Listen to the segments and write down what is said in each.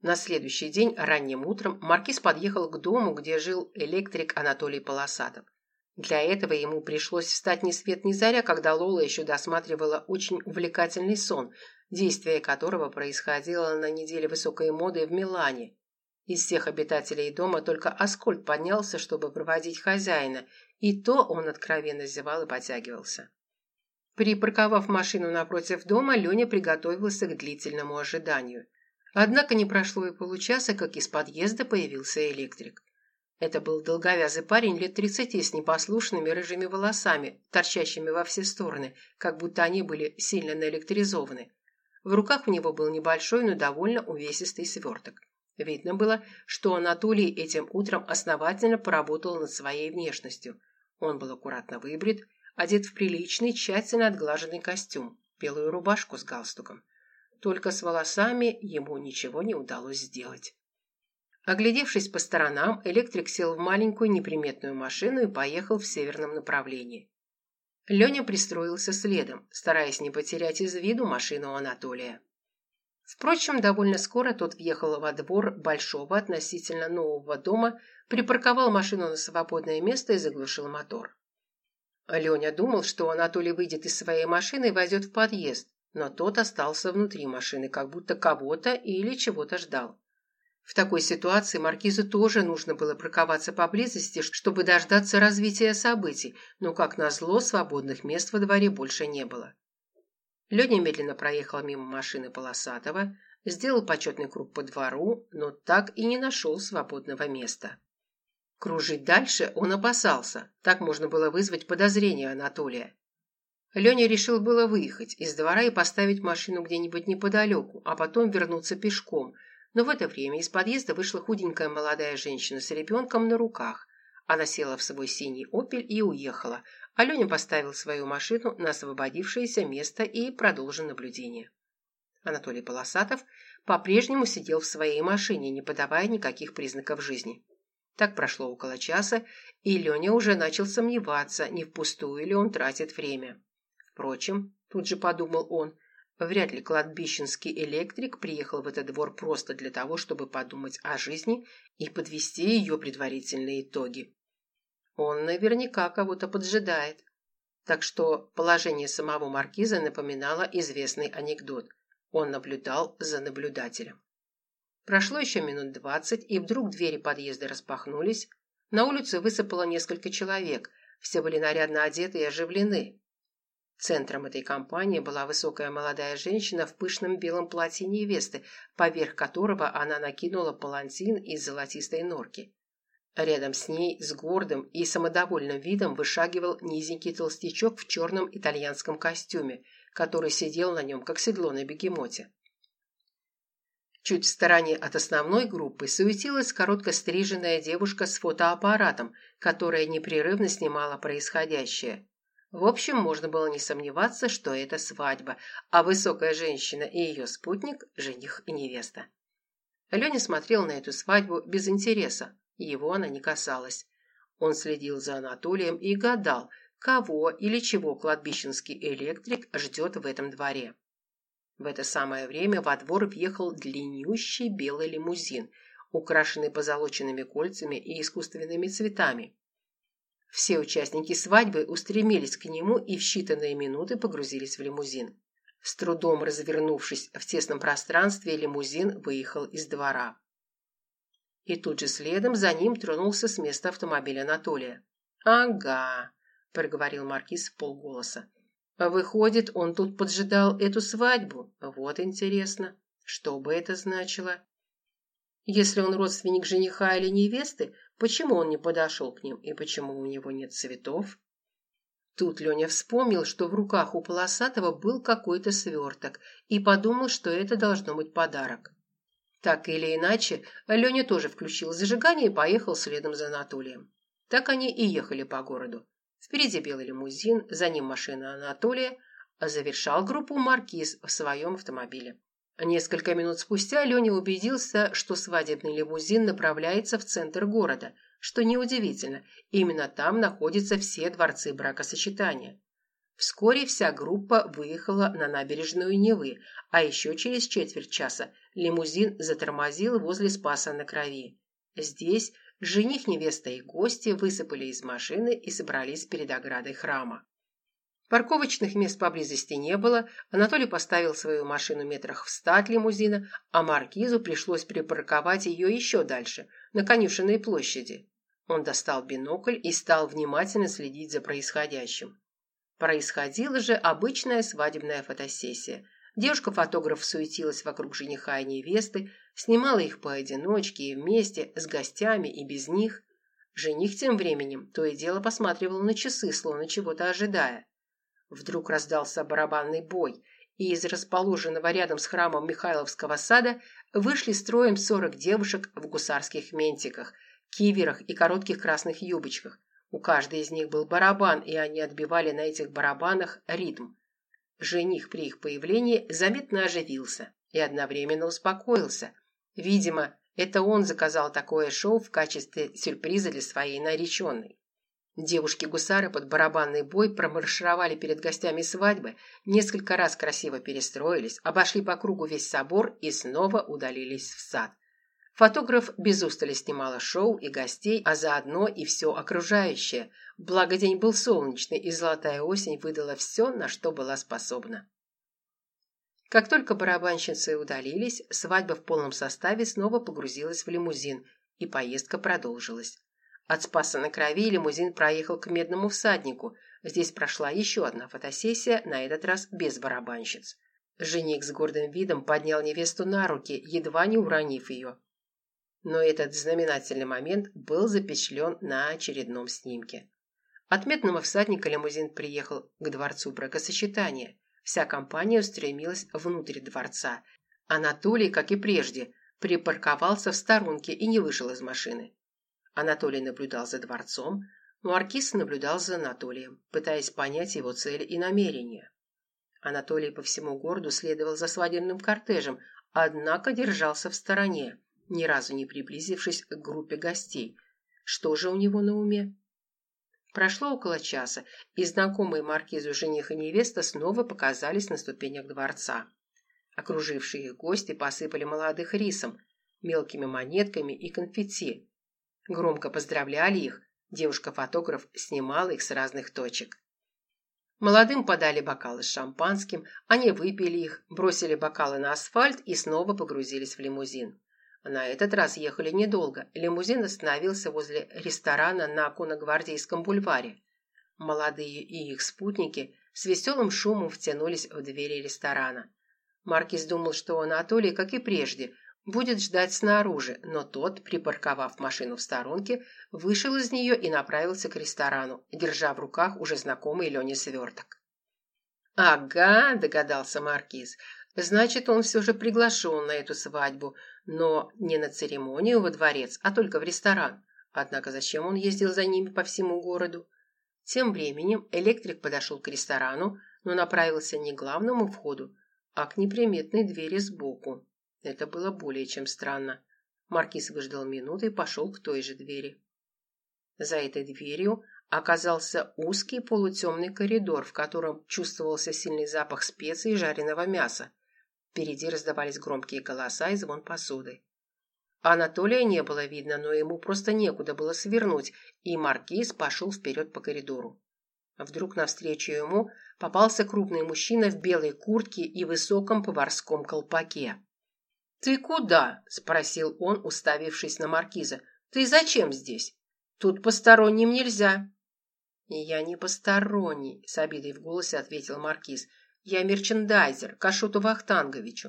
На следующий день ранним утром маркиз подъехал к дому, где жил электрик Анатолий Полосатов. Для этого ему пришлось встать ни свет ни заря, когда Лола еще досматривала очень увлекательный сон, действие которого происходило на неделе высокой моды в Милане. Из всех обитателей дома только Аскольд поднялся, чтобы проводить хозяина, и то он откровенно зевал и потягивался. Припарковав машину напротив дома, Леня приготовился к длительному ожиданию. Однако не прошло и получаса, как из подъезда появился электрик. Это был долговязый парень лет 30 с непослушными рыжими волосами, торчащими во все стороны, как будто они были сильно наэлектризованы. В руках у него был небольшой, но довольно увесистый сверток. Видно было, что Анатолий этим утром основательно поработал над своей внешностью. Он был аккуратно выбрит, одет в приличный, тщательно отглаженный костюм, белую рубашку с галстуком. Только с волосами ему ничего не удалось сделать. Оглядевшись по сторонам, электрик сел в маленькую неприметную машину и поехал в северном направлении. Леня пристроился следом, стараясь не потерять из виду машину Анатолия. Впрочем, довольно скоро тот въехал во двор большого относительно нового дома, припарковал машину на свободное место и заглушил мотор. Леня думал, что Анатолий выйдет из своей машины и войдет в подъезд, но тот остался внутри машины, как будто кого-то или чего-то ждал. В такой ситуации маркизу тоже нужно было парковаться поблизости, чтобы дождаться развития событий, но, как назло, свободных мест во дворе больше не было. Леня медленно проехал мимо машины Полосатого, сделал почетный круг по двору, но так и не нашел свободного места. Кружить дальше он опасался, так можно было вызвать подозрение Анатолия. Леня решил было выехать из двора и поставить машину где-нибудь неподалеку, а потом вернуться пешком, но в это время из подъезда вышла худенькая молодая женщина с ребенком на руках. Она села в свой синий «Опель» и уехала, а Леня поставил свою машину на освободившееся место и продолжил наблюдение. Анатолий Полосатов по-прежнему сидел в своей машине, не подавая никаких признаков жизни. Так прошло около часа, и Леня уже начал сомневаться, не впустую ли он тратит время. Впрочем, тут же подумал он, вряд ли кладбищенский электрик приехал в этот двор просто для того, чтобы подумать о жизни и подвести ее предварительные итоги. Он наверняка кого-то поджидает. Так что положение самого маркиза напоминало известный анекдот. Он наблюдал за наблюдателем. Прошло еще минут 20, и вдруг двери подъезда распахнулись. На улицу высыпало несколько человек. Все были нарядно одеты и оживлены. Центром этой компании была высокая молодая женщина в пышном белом платье невесты, поверх которого она накинула палантин из золотистой норки. Рядом с ней с гордым и самодовольным видом вышагивал низенький толстячок в черном итальянском костюме, который сидел на нем, как седло на бегемоте. Чуть в стороне от основной группы суетилась коротко стриженная девушка с фотоаппаратом, которая непрерывно снимала происходящее. В общем, можно было не сомневаться, что это свадьба, а высокая женщина и ее спутник – жених и невеста. Леня смотрел на эту свадьбу без интереса, его она не касалась. Он следил за Анатолием и гадал, кого или чего кладбищенский электрик ждет в этом дворе. В это самое время во двор въехал длиннющий белый лимузин, украшенный позолоченными кольцами и искусственными цветами. Все участники свадьбы устремились к нему и в считанные минуты погрузились в лимузин. С трудом развернувшись в тесном пространстве, лимузин выехал из двора. И тут же следом за ним тронулся с места автомобиль Анатолия. «Ага», – проговорил маркиз вполголоса. «Выходит, он тут поджидал эту свадьбу? Вот интересно, что бы это значило? Если он родственник жениха или невесты, почему он не подошел к ним и почему у него нет цветов?» Тут Леня вспомнил, что в руках у Полосатого был какой-то сверток, и подумал, что это должно быть подарок. Так или иначе, Леня тоже включил зажигание и поехал следом за Анатолием. Так они и ехали по городу. Впереди белый лимузин, за ним машина Анатолия, а завершал группу маркиз в своем автомобиле. Несколько минут спустя Леня убедился, что свадебный лимузин направляется в центр города, что неудивительно, именно там находятся все дворцы бракосочетания. Вскоре вся группа выехала на набережную Невы, а еще через четверть часа лимузин затормозил возле Спаса на Крови. Здесь жених, невеста и гости высыпали из машины и собрались перед оградой храма. Парковочных мест поблизости не было, Анатолий поставил свою машину метрах в 100 от лимузина, а маркизу пришлось припарковать ее еще дальше, на Конюшенной площади. Он достал бинокль и стал внимательно следить за происходящим. Происходила же обычная свадебная фотосессия. Девушка-фотограф суетилась вокруг жениха и невесты, снимала их поодиночке и вместе, с гостями и без них. Жених тем временем то и дело посматривал на часы, словно чего-то ожидая. Вдруг раздался барабанный бой, и из расположенного рядом с храмом Михайловского сада вышли строем 40 девушек в гусарских ментиках, киверах и коротких красных юбочках. У каждой из них был барабан, и они отбивали на этих барабанах ритм. Жених при их появлении заметно оживился и одновременно успокоился. Видимо, это он заказал такое шоу в качестве сюрприза для своей нареченной. Девушки-гусары под барабанный бой промаршировали перед гостями свадьбы, несколько раз красиво перестроились, обошли по кругу весь собор и снова удалились в сад. Фотограф без устали снимала шоу и гостей, а заодно и все окружающее. Благо день был солнечный, и золотая осень выдала все, на что была способна. Как только барабанщицы удалились, свадьба в полном составе снова погрузилась в лимузин, и поездка продолжилась. От Спаса на Крови лимузин проехал к Медному всаднику. Здесь прошла еще одна фотосессия, на этот раз без барабанщиц. Жених с гордым видом поднял невесту на руки, едва не уронив ее. Но этот знаменательный момент был запечатлен на очередном снимке. От Медного всадника лимузин приехал к дворцу бракосочетания. Вся компания устремилась внутрь дворца. Анатолий, как и прежде, припарковался в сторонке и не вышел из машины. Анатолий наблюдал за дворцом, маркиз наблюдал за Анатолием, пытаясь понять его цели и намерения. Анатолий по всему городу следовал за свадебным кортежем, однако держался в стороне, ни разу не приблизившись к группе гостей. Что же у него на уме? Прошло около часа, и знакомые маркизу жених и невеста снова показались на ступенях дворца. Окружившие их гости посыпали молодых рисом, мелкими монетками и конфетти. Громко поздравляли их, девушка-фотограф снимала их с разных точек. Молодым подали бокалы с шампанским, они выпили их, бросили бокалы на асфальт и снова погрузились в лимузин. На этот раз ехали недолго. Лимузин остановился возле ресторана на Конногвардейском бульваре. Молодые и их спутники с веселым шумом втянулись в двери ресторана. Маркиз думал, что Анатолий, как и прежде, будет ждать снаружи, но тот, припарковав машину в сторонке, вышел из нее и направился к ресторану, держа в руках уже знакомый Лене сверток. «Ага», – догадался маркиз, – «значит, он все же приглашен на эту свадьбу, но не на церемонию во дворец, а только в ресторан. Однако зачем он ездил за ними по всему городу?» Тем временем электрик подошел к ресторану, но направился не к главному входу, а к неприметной двери сбоку. Это было более чем странно. Маркиз выждал минуту и пошел к той же двери. За этой дверью оказался узкий полутемный коридор, в котором чувствовался сильный запах специй и жареного мяса. Впереди раздавались громкие голоса и звон посуды. Анатолия не было видно, но ему просто некуда было свернуть, и маркиз пошел вперед по коридору. Вдруг навстречу ему попался крупный мужчина в белой куртке и высоком поварском колпаке. «Ты куда?» – спросил он, уставившись на маркиза. «Ты зачем здесь? Тут посторонним нельзя». «Я не посторонний», – с обидой в голосе ответил маркиз. «Я мерчендайзер, к Ашоту Вахтанговичу».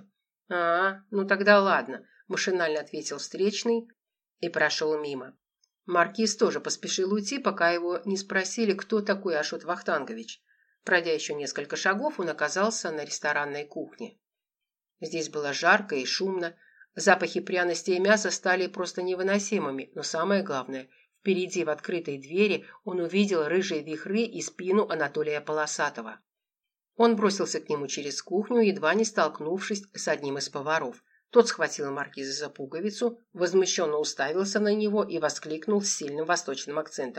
Ну тогда ладно», – машинально ответил встречный и прошел мимо. Маркиз тоже поспешил уйти, пока его не спросили, кто такой Ашот Вахтангович. Пройдя еще несколько шагов, он оказался на ресторанной кухне. Здесь было жарко и шумно. Запахи пряностей и мяса стали просто невыносимыми, но самое главное, впереди в открытой двери он увидел рыжие вихры и спину Анатолия Полосатого. Он бросился к нему через кухню, едва не столкнувшись с одним из поваров. Тот схватил маркиза за пуговицу, возмущенно уставился на него и воскликнул с сильным восточным акцентом.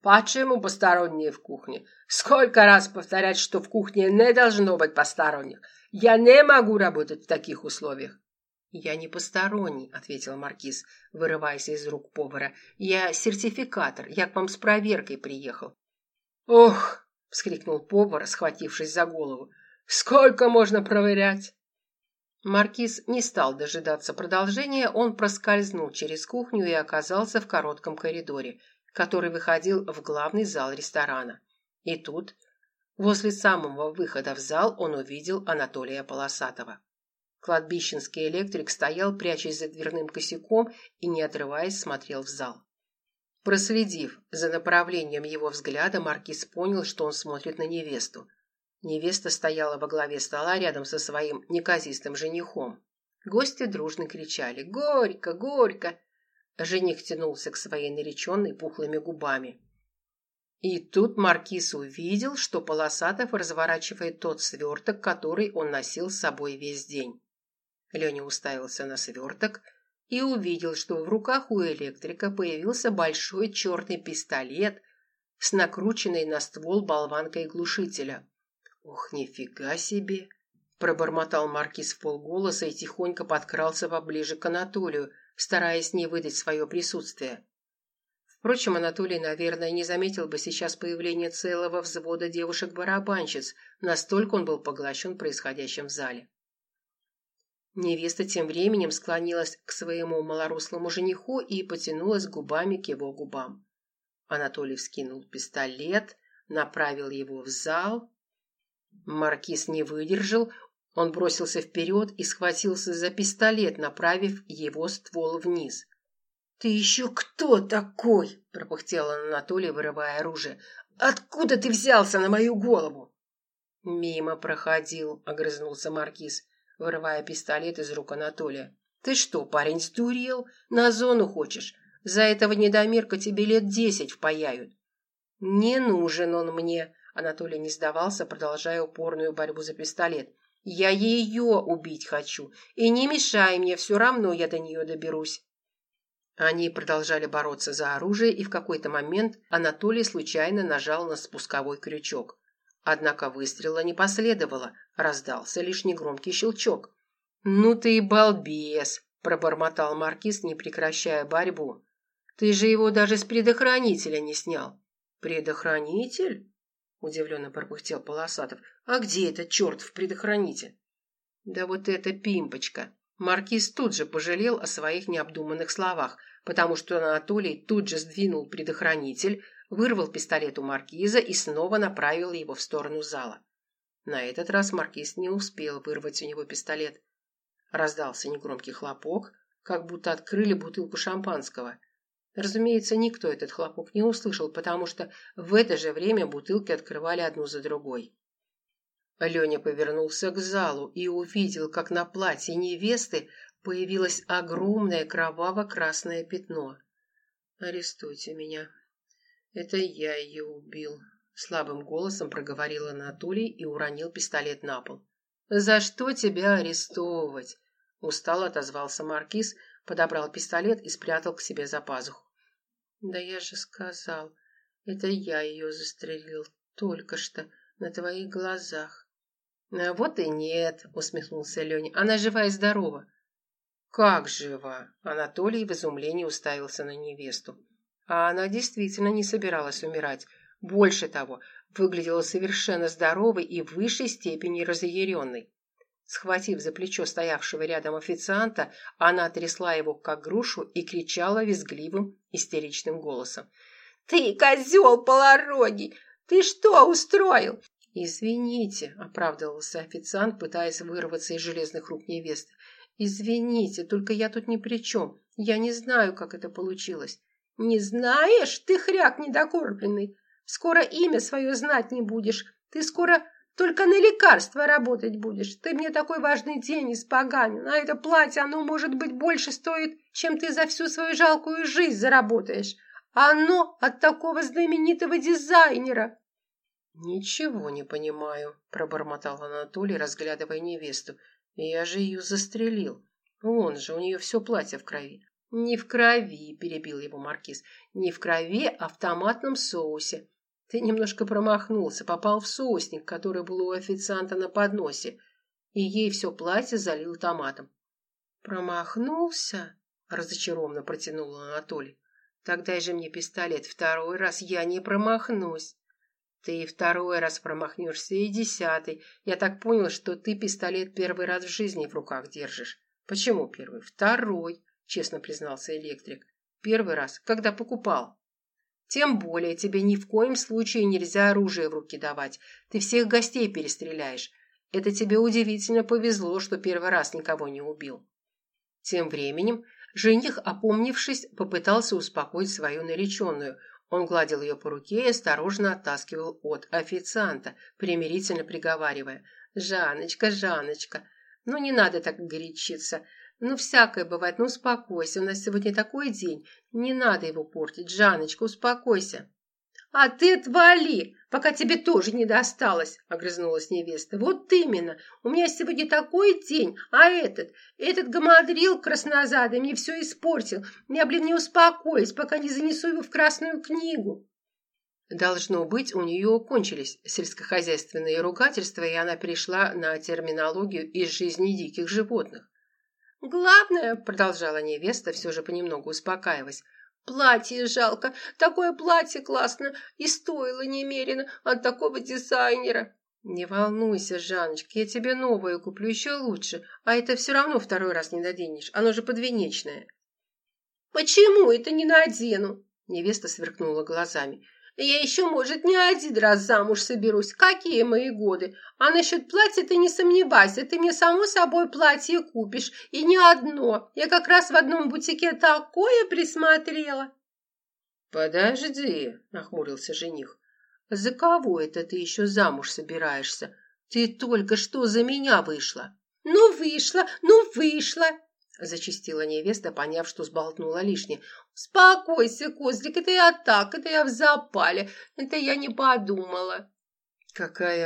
Почему посторонние в кухне? Сколько раз повторять, что в кухне не должно быть посторонних? Я не могу работать в таких условиях. Я не посторонний, ответил маркиз, вырываясь из рук повара. Я сертификатор, я к вам с проверкой приехал. Ох, вскрикнул повар, схватившись за голову. Сколько можно проверять? Маркиз не стал дожидаться продолжения, он проскользнул через кухню и оказался в коротком коридоре, который выходил в главный зал ресторана. И тут, возле самого выхода в зал, он увидел Анатолия Полосатого. Кладбищенский электрик стоял, прячась за дверным косяком, и, не отрываясь, смотрел в зал. Проследив за направлением его взгляда, маркиз понял, что он смотрит на невесту. Невеста стояла во главе стола рядом со своим неказистым женихом. Гости дружно кричали «Горько! Горько!». Жених тянулся к своей нареченной пухлыми губами. И тут маркиз увидел, что Полосатов разворачивает тот сверток, который он носил с собой весь день. Леня уставился на сверток и увидел, что в руках у электрика появился большой черный пистолет с накрученной на ствол болванкой глушителя. «Ох, нифига себе!» – пробормотал маркиз вполголоса и тихонько подкрался поближе к Анатолию, стараясь не выдать свое присутствие. Впрочем, Анатолий, наверное, не заметил бы сейчас появления целого взвода девушек-барабанщиц, настолько он был поглощен происходящим в зале. Невеста тем временем склонилась к своему малорослому жениху и потянулась губами к его губам. Анатолий вскинул пистолет, направил его в зал. Маркиз не выдержал, он бросился вперед и схватился за пистолет, направив его ствол вниз. «Ты еще кто такой?» – пропыхтел Анатолий, вырывая оружие. «Откуда ты взялся на мою голову?» «Мимо проходил», – огрызнулся маркиз, вырывая пистолет из рук Анатолия. «Ты что, парень, сдурел? На зону хочешь? За этого недомерка тебе лет 10 впаяют». «Не нужен он мне», – Анатолий не сдавался, продолжая упорную борьбу за пистолет. «Я ее убить хочу, и не мешай мне, все равно я до нее доберусь». Они продолжали бороться за оружие, и в какой-то момент Анатолий случайно нажал на спусковой крючок. Однако выстрела не последовало, раздался лишь негромкий щелчок. «Ну ты и балбес!» – пробормотал маркиз, не прекращая борьбу. «Ты же его даже с предохранителя не снял». «Предохранитель?» – удивленно пропыхтел Полосатов. «А где этот чертов предохранитель?» «Да вот это пимпочка!» Маркиз тут же пожалел о своих необдуманных словах, потому что Анатолий тут же сдвинул предохранитель, вырвал пистолет у маркиза и снова направил его в сторону зала. На этот раз маркиз не успел вырвать у него пистолет. Раздался негромкий хлопок, как будто открыли бутылку шампанского. Разумеется, никто этот хлопок не услышал, потому что в это же время бутылки открывали одну за другой. Леня повернулся к залу и увидел, как на платье невесты появилось огромное кроваво-красное пятно. «Арестуйте меня. Это я ее убил», – слабым голосом проговорил Анатолий и уронил пистолет на пол. «За что тебя арестовывать?» – устало отозвался маркиз, подобрал пистолет и спрятал к себе за пазуху. «Да я же сказал, это я ее застрелил только что на твоих глазах». «Вот и нет», – усмехнулся Леня. «Она жива и здорова». «Как жива?» – Анатолий в изумлении уставился на невесту. А она действительно не собиралась умирать. Больше того, выглядела совершенно здоровой и в высшей степени разъяренной. Схватив за плечо стоявшего рядом официанта, она трясла его как грушу и кричала визгливым, истеричным голосом. «Ты козел полорогий! Ты что устроил?» «Извините», – оправдывался официант, пытаясь вырваться из железных рук невесты. «Извините, только я тут ни при чем. Я не знаю, как это получилось». «Не знаешь? Ты хряк недокормленный. Скоро имя свое знать не будешь. Ты скоро только на лекарства работать будешь. Ты мне такой важный день испоганил. А это платье, оно, может быть, больше стоит, чем ты за всю свою жалкую жизнь заработаешь. А оно от такого знаменитого дизайнера». «Ничего не понимаю», – пробормотал Анатолий, разглядывая невесту. «Я же ее застрелил. Вон же, у нее все платье в крови. «Не в крови», – перебил его маркиз. «Не в крови, а в томатном соусе. Ты немножко промахнулся, попал в соусник, который был у официанта на подносе, и ей все платье залил томатом». «Промахнулся?» – разочарованно протянул Анатолий. «Тогда же мне пистолет. Второй раз я не промахнусь». «Ты и второй раз промахнешься, и 10-й. Я так понял, что ты пистолет первый раз в жизни в руках держишь». «Почему первый?» «Второй», честно признался электрик. «Первый раз, когда покупал». «Тем более тебе ни в коем случае нельзя оружие в руки давать. Ты всех гостей перестреляешь. Это тебе удивительно повезло, что первый раз никого не убил». Тем временем жених, опомнившись, попытался успокоить свою нареченную. Он гладил ее по руке и осторожно оттаскивал от официанта, примирительно приговаривая: «Жанночка, Жанночка, ну не надо так горячиться. Ну всякое бывает, ну успокойся, у нас сегодня такой день. Не надо его портить, Жанночка, успокойся». «А ты отвали, пока тебе тоже не досталось», — огрызнулась невеста. «Вот именно, у меня сегодня такой день, а этот гамадрил краснозадый мне все испортил. Я, не успокоюсь, пока не занесу его в Красную книгу». Должно быть, у нее кончились сельскохозяйственные ругательства, и она перешла на терминологию из жизни диких животных. «Главное, — продолжала невеста, все же понемногу успокаиваясь, — платье жалко, такое платье классно и стоило немерено от такого дизайнера». «Не волнуйся, Жанночка, я тебе новое куплю, еще лучше, а это все равно второй раз не наденешь, оно же подвенечное». «Почему это не надену?» Невеста сверкнула глазами. «Я еще, может, не один раз замуж соберусь. Какие мои годы? А насчет платья ты не сомневайся. Ты мне, само собой, платье купишь. И не одно. Я как раз в одном бутике такое присмотрела». «Подожди», — нахмурился жених. «За кого это ты еще замуж собираешься? Ты только что за меня вышла». «Ну, вышла», — зачастила невеста, поняв, что сболтнула лишнее. «Успокойся, козлик, это я так, это я в запале, это я не подумала». Какая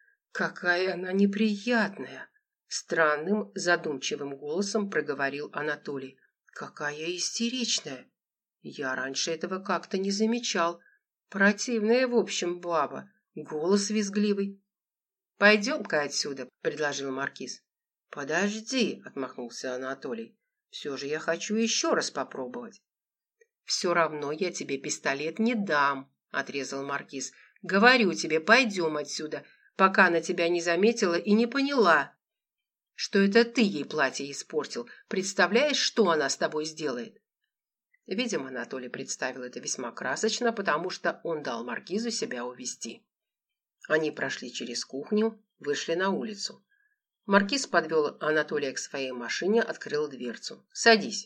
она неприятная!» Странным, задумчивым голосом проговорил Анатолий. «Какая истеричная! Я раньше этого как-то не замечал. Противная, в общем, баба, голос визгливый». «Пойдем-ка отсюда», — предложил маркиз. «Подожди», — отмахнулся Анатолий. «Все же я хочу еще раз попробовать». «Все равно я тебе пистолет не дам», — отрезал маркиз. «Говорю тебе, пойдем отсюда, пока она тебя не заметила и не поняла, что это ты ей платье испортил. Представляешь, что она с тобой сделает?» Видимо, Анатолий представил это весьма красочно, потому что он дал маркизу себя увести. Они прошли через кухню, вышли на улицу. Маркиз подвел Анатолия к своей машине, открыл дверцу. «Садись».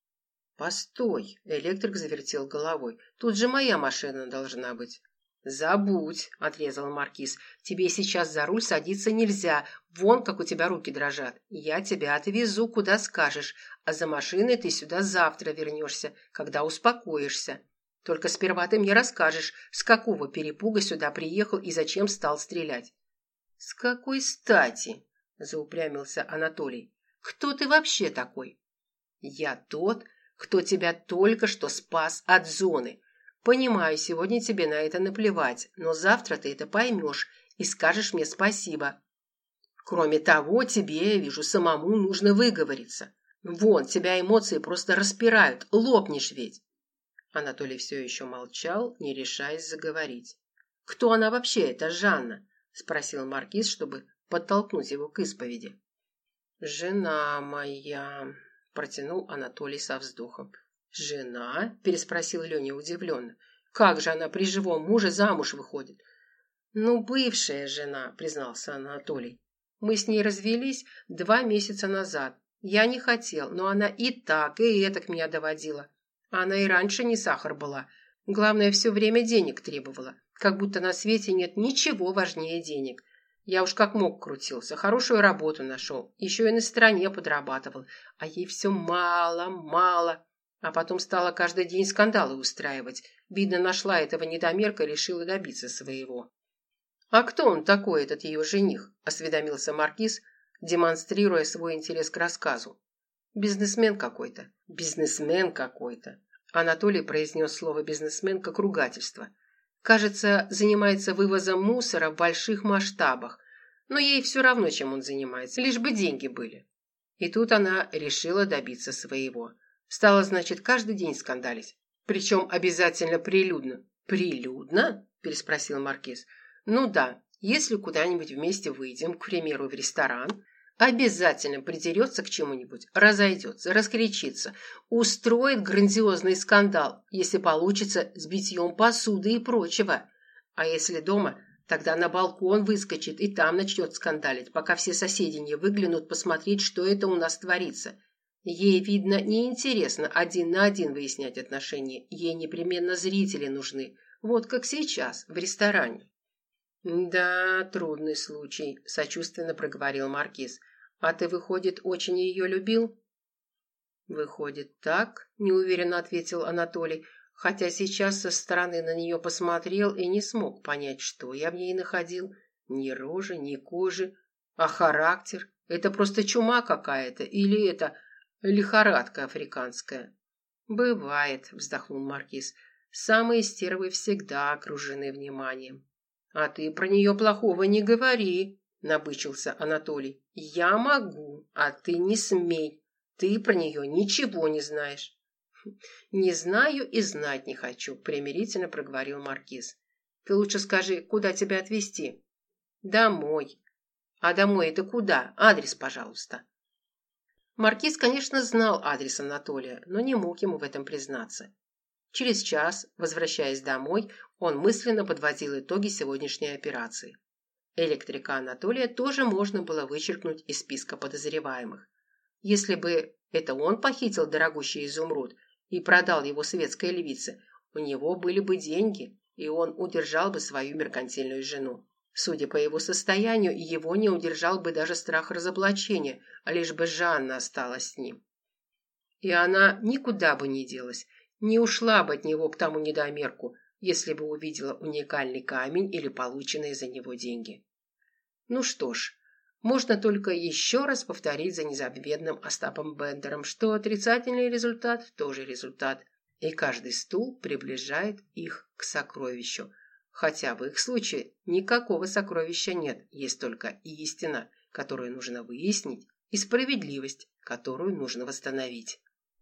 «Постой», — электрик завертел головой. «Тут же моя машина должна быть». «Забудь», — отрезал маркиз. «Тебе сейчас за руль садиться нельзя. Вон, как у тебя руки дрожат. Я тебя отвезу, куда скажешь, а за машиной ты сюда завтра вернешься, когда успокоишься. Только сперва ты мне расскажешь, с какого перепуга сюда приехал и зачем стал стрелять». «С какой стати?» — заупрямился Анатолий. «Кто ты вообще такой?» «Я тот, кто тебя только что спас от зоны. Понимаю, сегодня тебе на это наплевать, но завтра ты это поймешь и скажешь мне спасибо. Кроме того, тебе, я вижу, самому нужно выговориться. Вон, тебя эмоции просто распирают, лопнешь ведь». Анатолий все еще молчал, не решаясь заговорить. «Кто она вообще, эта Жанна?» – спросил маркиз, чтобы подтолкнуть его к исповеди. «Жена моя», – протянул Анатолий со вздохом. «Жена?» – переспросил Леня удивленно. «Как же она при живом муже замуж выходит?» «Ну, бывшая жена», – признался Анатолий. «Мы с ней развелись 2 месяца назад. Я не хотел, но она и так, и этак меня доводила. Она и раньше не сахар была. Главное, все время денег требовала. Как будто на свете нет ничего важнее денег. Я уж как мог крутился, хорошую работу нашел, еще и на стороне подрабатывал. А ей все мало, мало. А потом стала каждый день скандалы устраивать. Видно, нашла этого недомерка и решила добиться своего». «А кто он такой, этот ее жених?» – осведомился маркиз, демонстрируя свой интерес к рассказу. Бизнесмен какой-то. Бизнесмен какой-то. Анатолий произнес слово «бизнесмен» как ругательство. Кажется, занимается вывозом мусора в больших масштабах. Но ей все равно, чем он занимается, лишь бы деньги были. И тут она решила добиться своего. Стала, значит, каждый день скандалить. Причем обязательно прилюдно. «Прилюдно?» – переспросил Маркиз. «Ну да, если куда-нибудь вместе выйдем, к примеру, в ресторан, обязательно придерется к чему-нибудь, разойдется, раскричится, устроит грандиозный скандал, если получится с битьем посуды и прочего. А если дома, тогда на балкон выскочит и там начнет скандалить, пока все соседи не выглянут посмотреть, что это у нас творится. Ей, видно, неинтересно один на один выяснять отношения, ей непременно зрители нужны, вот как сейчас в ресторане». «Да, трудный случай», – сочувственно проговорил Маркиз. «А ты, выходит, очень ее любил?» «Выходит, так», – неуверенно ответил Анатолий, хотя сейчас со стороны на нее посмотрел и не смог понять, что я в ней находил. Ни рожи, ни кожи. А характер? Это просто чума какая-то или это лихорадка африканская?» «Бывает», – вздохнул Маркиз. «Самые стервы всегда окружены вниманием». «А ты про нее плохого не говори», – набычился Анатолий. «Я могу, а ты не смей. Ты про нее ничего не знаешь». «Не знаю и знать не хочу», – примирительно проговорил Маркиз. «Ты лучше скажи, куда тебя отвезти?» «Домой». «А домой это куда? Адрес, пожалуйста». Маркиз, конечно, знал адрес Анатолия, но не мог ему в этом признаться. Через час, возвращаясь домой, он мысленно подводил итоги сегодняшней операции. Электрика Анатолия тоже можно было вычеркнуть из списка подозреваемых. Если бы это он похитил дорогущий изумруд и продал его светской львице, у него были бы деньги, и он удержал бы свою меркантильную жену. Судя по его состоянию, его не удержал бы даже страх разоблачения, лишь бы Жанна осталась с ним. И она никуда бы не делась, не ушла бы от него к тому недомерку, если бы увидела уникальный камень или полученные за него деньги. Ну что ж, можно только еще раз повторить за незабвенным Остапом Бендером, что отрицательный результат тоже результат, и каждый стул приближает их к сокровищу. Хотя в их случае никакого сокровища нет, есть только истина, которую нужно выяснить, и справедливость, которую нужно восстановить.